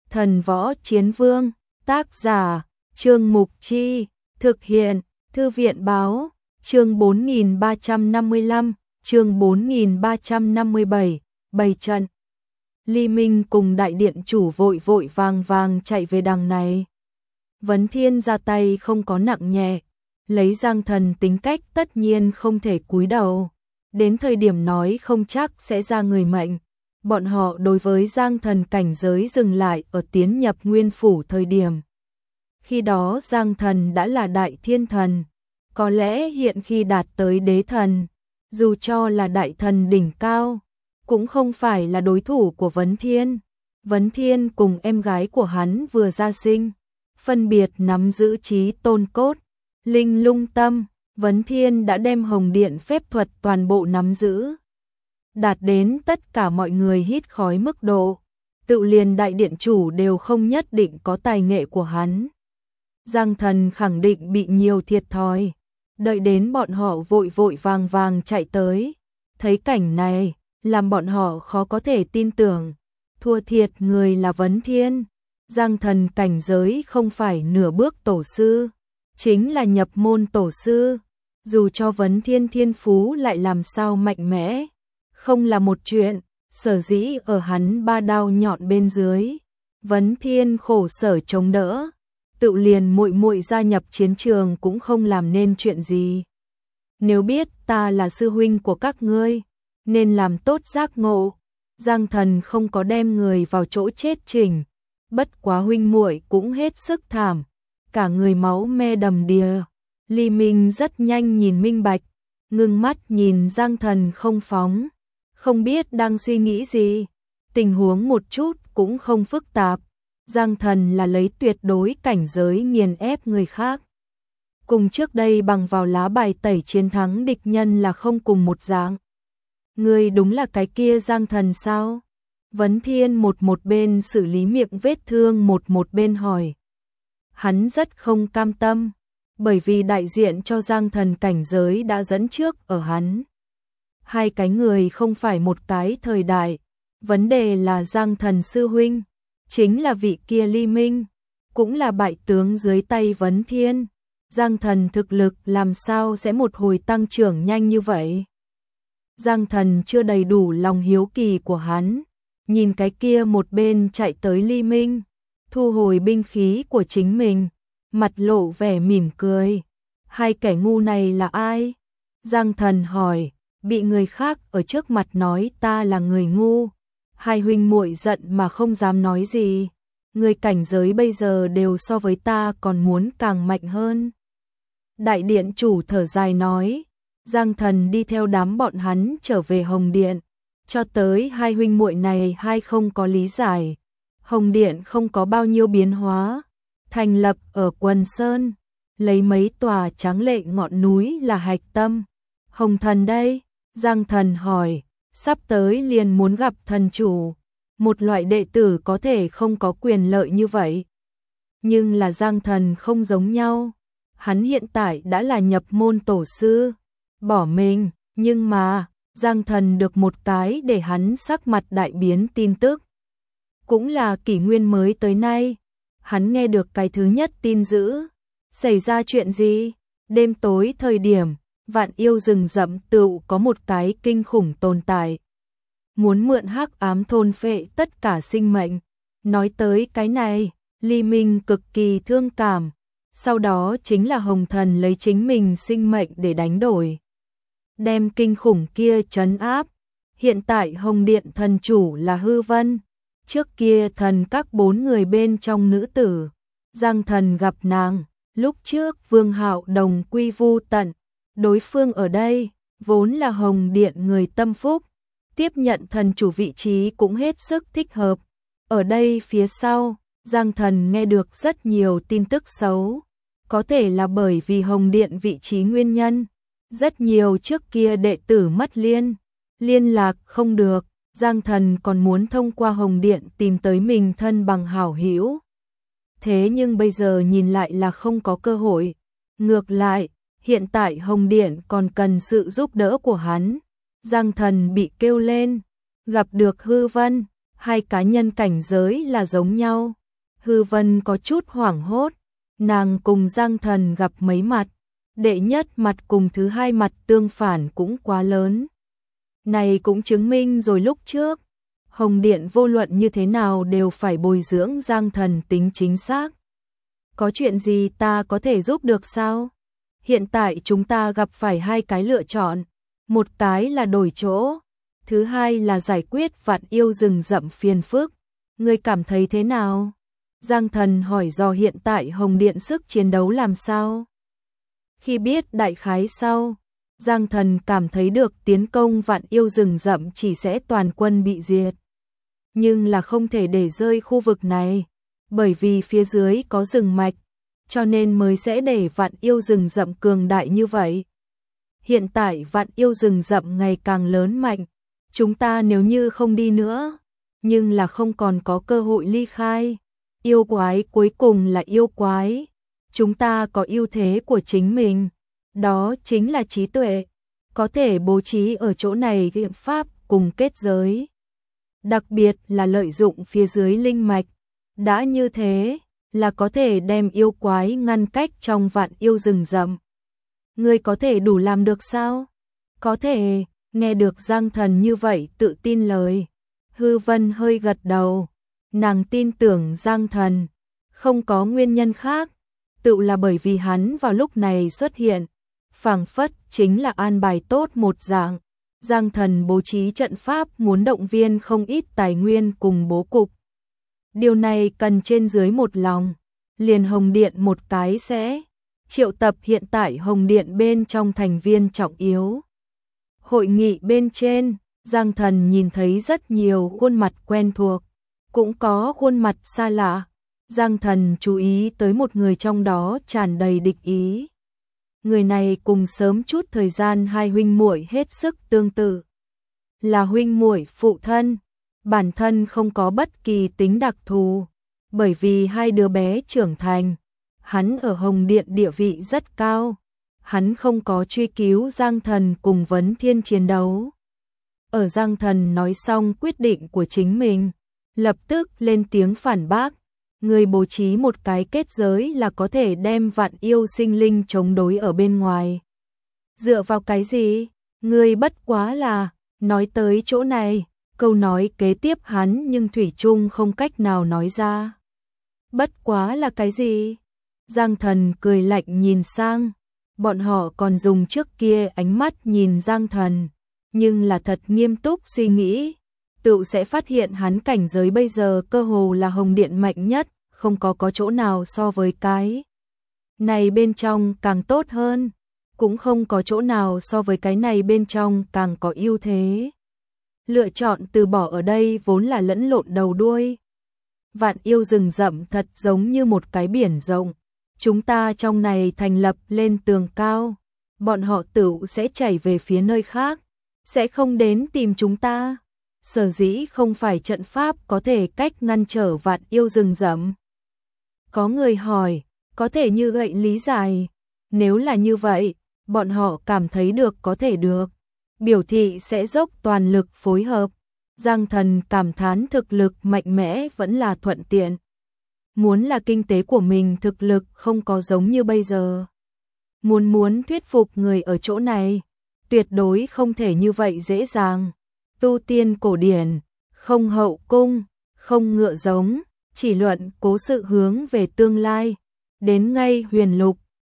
Thần Võ Chiến Vương, tác giả, Trương Mục Chi, thực hiện, Thư viện Báo, chương 4355, chương 4357, bày trận. Ly Minh cùng đại điện chủ vội vội vàng vàng chạy về đằng này. Vấn Thiên ra tay không có nặng nhẹ, lấy Giang Thần tính cách tất nhiên không thể cúi đầu. Đến thời điểm nói không chắc sẽ ra người mệnh. Bọn họ đối với Giang Thần cảnh giới dừng lại ở tiến nhập nguyên phủ thời điểm. Khi đó Giang Thần đã là đại thiên thần, có lẽ hiện khi đạt tới đế thần, dù cho là đại thần đỉnh cao, cũng không phải là đối thủ của Vấn Thiên. Vấn Thiên cùng em gái của hắn vừa ra sinh, phân biệt nắm giữ trí tôn cốt, linh lung tâm. Vấn Thiên đã đem Hồng Điện phép thuật toàn bộ nắm giữ, đạt đến tất cả mọi người hít khói mức độ, tự liền đại điện chủ đều không nhất định có tài nghệ của hắn. Giang Thần khẳng định bị nhiều thiệt thòi, đợi đến bọn họ vội vội vàng vàng chạy tới, thấy cảnh này, làm bọn họ khó có thể tin tưởng, thua thiệt người là Vấn Thiên. Giang Thần cảnh giới không phải nửa bước tổ sư, chính là nhập môn tổ sư, dù cho Vấn Thiên thiên phú lại làm sao mạnh mẽ, không là một chuyện. Sở dĩ ở hắn ba đao nhọn bên dưới, Vấn Thiên khổ sở chống đỡ, tự liền muội muội gia nhập chiến trường cũng không làm nên chuyện gì. Nếu biết ta là sư huynh của các ngươi, nên làm tốt giác ngộ. Giang Thần không có đem người vào chỗ chết chỉnh, bất quá huynh muội cũng hết sức thảm, cả người máu me đầm đìa. Ly Minh rất nhanh nhìn minh bạch, ngưng mắt nhìn Giang Thần không phóng, không biết đang suy nghĩ gì. Tình huống một chút cũng không phức tạp, Giang Thần là lấy tuyệt đối cảnh giới nghiền ép người khác. Cùng trước đây bằng vào lá bài tẩy chiến thắng địch nhân là không cùng một dạng. Ngươi đúng là cái kia Giang Thần sao? Vấn Thiên một bên xử lý miệng vết thương một bên hỏi. Hắn rất không cam tâm, bởi vì đại diện cho Giang Thần cảnh giới đã dẫn trước ở hắn. Hai cái người không phải một cái thời đại, vấn đề là Giang Thần sư huynh, chính là vị kia Ly Minh, cũng là bại tướng dưới tay Vấn Thiên. Giang Thần thực lực làm sao sẽ một hồi tăng trưởng nhanh như vậy? Giang Thần chưa đầy đủ lòng hiếu kỳ của hắn, nhìn cái kia một bên chạy tới Ly Minh, thu hồi binh khí của chính mình, mặt lộ vẻ mỉm cười. Hai kẻ ngu này là ai? Giang Thần hỏi, bị người khác ở trước mặt nói ta là người ngu. Hai huynh muội giận mà không dám nói gì. Người cảnh giới bây giờ đều so với ta còn muốn càng mạnh hơn. Đại điện chủ thở dài nói. Giang Thần đi theo đám bọn hắn trở về Hồng Điện, cho tới hai huynh muội này hai không có lý giải. Hồng Điện không có bao nhiêu biến hóa, thành lập ở Quần Sơn, lấy mấy tòa tráng lệ ngọn núi là hạch tâm. Hồng Thần đây? Giang Thần hỏi, sắp tới liền muốn gặp thần chủ, một loại đệ tử có thể không có quyền lợi như vậy. Nhưng là Giang Thần không giống nhau, hắn hiện tại đã là nhập môn tổ sư, bỏ mình, nhưng mà, Giang Thần được một cái để hắn sắc mặt đại biến tin tức. Cũng là kỷ nguyên mới tới nay, hắn nghe được cái thứ nhất tin dữ. Xảy ra chuyện gì? Đêm tối thời điểm, vạn yêu rừng rậm tựu có một cái kinh khủng tồn tại. Muốn mượn hắc ám thôn phệ tất cả sinh mệnh. Nói tới cái này, Ly Minh cực kỳ thương cảm. Sau đó chính là Hồng Thần lấy chính mình sinh mệnh để đánh đổi, đem kinh khủng kia trấn áp. Hiện tại Hồng Điện thần chủ là Hư Vân, trước kia thần các 4 người bên trong nữ tử. Giang Thần gặp nàng, lúc trước Vương Hạo đồng quy vu tận, đối phương ở đây, vốn là Hồng Điện người tâm phúc, tiếp nhận thần chủ vị trí cũng hết sức thích hợp. Ở đây phía sau, Giang Thần nghe được rất nhiều tin tức xấu, có thể là bởi vì Hồng Điện vị trí nguyên nhân. Rất nhiều trước kia đệ tử mất liên lạc không được, Giang Thần còn muốn thông qua Hồng Điện tìm tới mình thân bằng hảo hữu. Thế nhưng bây giờ nhìn lại là không có cơ hội. Ngược lại, hiện tại Hồng Điện còn cần sự giúp đỡ của hắn. Giang Thần bị kêu lên, gặp được Hư Vân, hai cá nhân cảnh giới là giống nhau, Hư Vân có chút hoảng hốt, nàng cùng Giang Thần gặp mấy mặt, đệ nhất mặt cùng thứ hai mặt tương phản cũng quá lớn. Này cũng chứng minh rồi lúc trước, Hồng Điện vô luận như thế nào đều phải bồi dưỡng Giang Thần tính chính xác. Có chuyện gì ta có thể giúp được sao? Hiện tại chúng ta gặp phải hai cái lựa chọn, một cái là đổi chỗ, thứ hai là giải quyết vạn yêu rừng rậm phiền phức. Ngươi cảm thấy thế nào? Giang Thần hỏi dò hiện tại Hồng Điện sức chiến đấu làm sao? Khi biết đại khái sau, Giang Thần cảm thấy được tiến công vạn yêu rừng rậm chỉ sẽ toàn quân bị diệt. Nhưng là không thể để rơi khu vực này, bởi vì phía dưới có rừng mạch, cho nên mới sẽ để vạn yêu rừng rậm cường đại như vậy. Hiện tại vạn yêu rừng rậm ngày càng lớn mạnh, chúng ta nếu như không đi nữa, nhưng là không còn có cơ hội ly khai. Yêu quái cuối cùng là yêu quái, chúng ta có ưu thế của chính mình, đó chính là trí tuệ, có thể bố trí ở chỗ này biện pháp cùng kết giới. Đặc biệt là lợi dụng phía dưới linh mạch, đã như thế là có thể đem yêu quái ngăn cách trong vạn yêu rừng rậm. Ngươi có thể đủ làm được sao? Có thể. Nghe được Giang Thần như vậy tự tin lời, Hư Vân hơi gật đầu, nàng tin tưởng Giang Thần, không có nguyên nhân khác, tự là bởi vì hắn vào lúc này xuất hiện, phảng phất chính là an bài tốt một dạng. Giang Thần bố trí trận pháp muốn động viên không ít tài nguyên cùng bố cục. Điều này cần trên dưới một lòng, liền Hồng Điện một cái sẽ triệu tập hiện tại Hồng Điện bên trong thành viên trọng yếu. Hội nghị bên trên, Giang Thần nhìn thấy rất nhiều khuôn mặt quen thuộc, cũng có khuôn mặt xa lạ. Giang Thần chú ý tới một người trong đó tràn đầy địch ý. Người này cùng sớm chút thời gian hai huynh muội hết sức tương tự. Là huynh muội phụ thân, bản thân không có bất kỳ tính đặc thù, bởi vì hai đứa bé trưởng thành, hắn ở Hồng Điện địa vị rất cao. Hắn không có truy cứu Giang Thần cùng Vấn Thiên chiến đấu. Ở Giang Thần nói xong quyết định của chính mình, lập tức lên tiếng phản bác, người bố trí một cái kết giới là có thể đem vạn yêu sinh linh chống đối ở bên ngoài. Dựa vào cái gì? Người bất quá là, nói tới chỗ này, câu nói kế tiếp hắn nhưng thủy chung không cách nào nói ra. Bất quá là cái gì? Giang Thần cười lạnh nhìn sang. Bọn họ còn dùng trước kia ánh mắt nhìn Giang Thần, nhưng là thật nghiêm túc suy nghĩ, tự sẽ phát hiện hắn cảnh giới bây giờ cơ hồ là Hồng Điện mạnh nhất, không có chỗ nào so với cái này bên trong càng tốt hơn, cũng không có chỗ nào so với cái này bên trong càng có ưu thế. Lựa chọn từ bỏ ở đây vốn là lẫn lộn đầu đuôi. Vạn yêu rừng rậm thật giống như một cái biển rộng. Chúng ta trong này thành lập lên tường cao, bọn họ tự sẽ chảy về phía nơi khác, sẽ không đến tìm chúng ta. Sở dĩ không phải trận pháp có thể cách ngăn trở vạn yêu rừng rậm. Có người hỏi, có thể như vậy lý giải, nếu là như vậy, bọn họ cảm thấy được có thể được, biểu thị sẽ dốc toàn lực phối hợp. Giang Thần cảm thán thực lực mạnh mẽ vẫn là thuận tiện. Muốn là kinh tế của mình thực lực không có giống như bây giờ. Muốn thuyết phục người ở chỗ này, tuyệt đối không thể như vậy dễ dàng. Tu tiên cổ điển, không hậu cung, không ngựa giống, chỉ luận cố sự hướng về tương lai. Đến ngay huyền lục,